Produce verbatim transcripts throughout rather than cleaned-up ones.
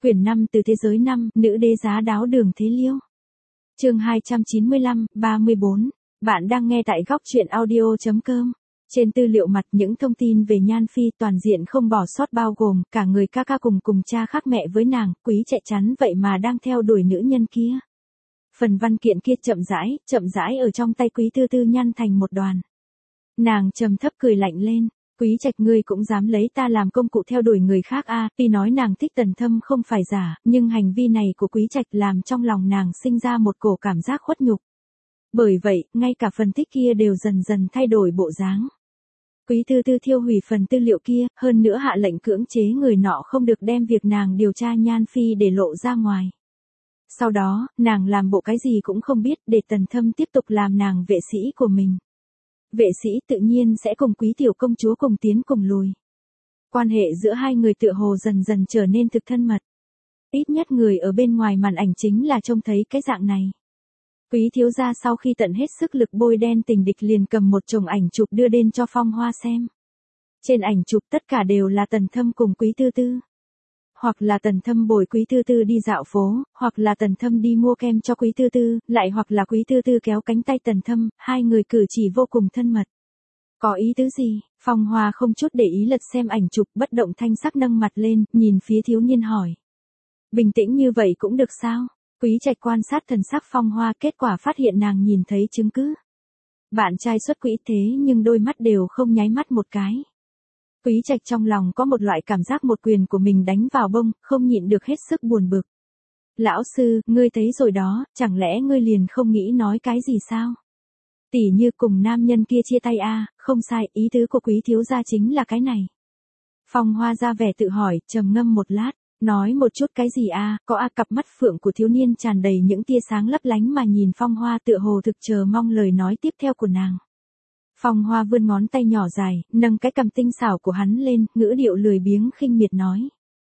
Quyển năm từ thế giới năm, nữ đế giá đáo Đường Thế Liêu. Chương hai trăm chín mươi lăm, ba mươi bốn. Bạn đang nghe tại góc truyện audio chấm com. Trên tư liệu mặt những thông tin về Nhan Phi toàn diện không bỏ sót bao gồm cả người ca ca cùng cùng cha khác mẹ với nàng, Quý Trạch chắn vậy mà đang theo đuổi nữ nhân kia. Phần văn kiện kia chậm rãi, chậm rãi ở trong tay Quý Tư Tư nhăn thành một đoàn. Nàng trầm thấp cười lạnh lên. Quý Trạch ngươi cũng dám lấy ta làm công cụ theo đuổi người khác a? À, tuy nói nàng thích Tần Thâm không phải giả, nhưng hành vi này của Quý Trạch làm trong lòng nàng sinh ra một cổ cảm giác khuất nhục. Bởi vậy, ngay cả phần tích kia đều dần dần thay đổi bộ dáng. Quý Tư Tư thiêu hủy phần tư liệu kia, hơn nữa hạ lệnh cưỡng chế người nọ không được đem việc nàng điều tra Nhan Phi để lộ ra ngoài. Sau đó, nàng làm bộ cái gì cũng không biết để Tần Thâm tiếp tục làm nàng vệ sĩ của mình. Vệ sĩ tự nhiên sẽ cùng Quý tiểu công chúa cùng tiến cùng lùi. Quan hệ giữa hai người tựa hồ dần dần trở nên thực thân mật. Ít nhất người ở bên ngoài màn ảnh chính là trông thấy cái dạng này. Quý thiếu gia sau khi tận hết sức lực bôi đen tình địch liền cầm một chồng ảnh chụp đưa đến cho Phong Hoa xem. Trên ảnh chụp tất cả đều là Tần Thâm cùng Quý Tư Tư. Hoặc là Tần Thâm bồi Quý Tư Tư đi dạo phố, hoặc là Tần Thâm đi mua kem cho Quý Tư Tư, lại hoặc là Quý Tư Tư kéo cánh tay Tần Thâm, hai người cử chỉ vô cùng thân mật. Có ý tứ gì? Phong Hoa không chút để ý lật xem ảnh chụp, bất động thanh sắc nâng mặt lên, nhìn phía thiếu niên hỏi. Bình tĩnh như vậy cũng được sao? Quý Trạch quan sát thần sắc Phong Hoa, kết quả phát hiện nàng nhìn thấy chứng cứ. Bạn trai xuất quỹ thế nhưng đôi mắt đều không nháy mắt một cái. Quý Trạch trong lòng có một loại cảm giác một quyền của mình đánh vào bông, không nhịn được hết sức buồn bực. Lão sư, ngươi thấy rồi đó, chẳng lẽ ngươi liền không nghĩ nói cái gì sao? Tỉ như cùng nam nhân kia chia tay a, à, không sai, ý tứ của Quý thiếu gia chính là cái này. Phong Hoa ra vẻ tự hỏi, trầm ngâm một lát, nói một chút cái gì a, à, có a à, cặp mắt phượng của thiếu niên tràn đầy những tia sáng lấp lánh mà nhìn Phong Hoa tựa hồ thực chờ mong lời nói tiếp theo của nàng. Phong Hoa vươn ngón tay nhỏ dài, nâng cái cằm tinh xảo của hắn lên, ngữ điệu lười biếng khinh miệt nói.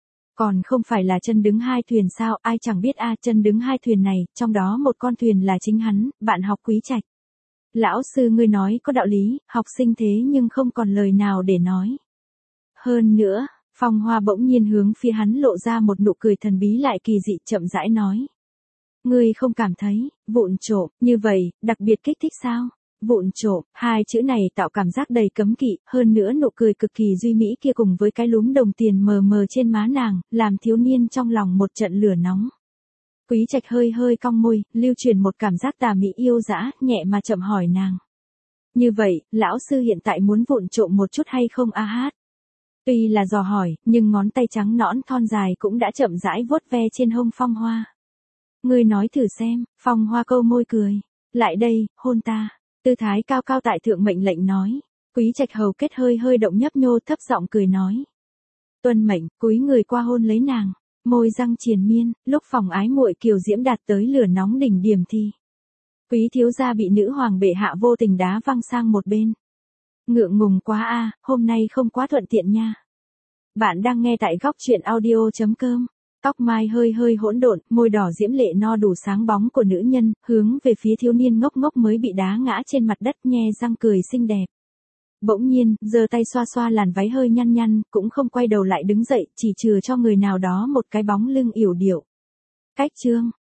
Còn không phải là chân đứng hai thuyền sao, ai chẳng biết a, à, chân đứng hai thuyền này, trong đó một con thuyền là chính hắn, bạn học Quý Trạch. Lão sư ngươi nói có đạo lý, học sinh thế nhưng không còn lời nào để nói. Hơn nữa, Phong Hoa bỗng nhiên hướng phía hắn lộ ra một nụ cười thần bí lại kỳ dị, chậm rãi nói. Ngươi không cảm thấy, vụng trộm, như vậy, đặc biệt kích thích sao? Vụng trộm, hai chữ này tạo cảm giác đầy cấm kỵ, hơn nữa nụ cười cực kỳ duy mỹ kia cùng với cái lúm đồng tiền mờ mờ trên má nàng, làm thiếu niên trong lòng một trận lửa nóng. Quý Trạch hơi hơi cong môi, lưu truyền một cảm giác tà mị yêu dã, nhẹ mà chậm hỏi nàng. Như vậy, lão sư hiện tại muốn vụng trộm một chút hay không a hát? Tuy là dò hỏi, nhưng ngón tay trắng nõn thon dài cũng đã chậm rãi vuốt ve trên hông Phong Hoa. Ngươi nói thử xem, Phong Hoa câu môi cười. Lại đây, hôn ta. Tư thái cao cao tại thượng mệnh lệnh nói. Quý Trạch hầu kết hơi hơi động nhấp nhô thấp giọng cười nói. Tuân mệnh, cúi người qua hôn lấy nàng. Môi răng triền miên, lúc phòng ái muội kiều diễm đạt tới lửa nóng đỉnh điểm thì. Quý thiếu gia bị nữ hoàng bệ hạ vô tình đá văng sang một bên. Ngượng ngùng quá a, à, hôm nay không quá thuận tiện nha. Bạn đang nghe tại góc truyện audio chấm com. Tóc mai hơi hơi hỗn độn, môi đỏ diễm lệ no đủ sáng bóng của nữ nhân, hướng về phía thiếu niên ngốc ngốc mới bị đá ngã trên mặt đất, nhe răng cười xinh đẹp. Bỗng nhiên, giơ tay xoa xoa làn váy hơi nhăn nhăn, cũng không quay đầu lại đứng dậy, chỉ chừa cho người nào đó một cái bóng lưng yểu điệu. Cách chương,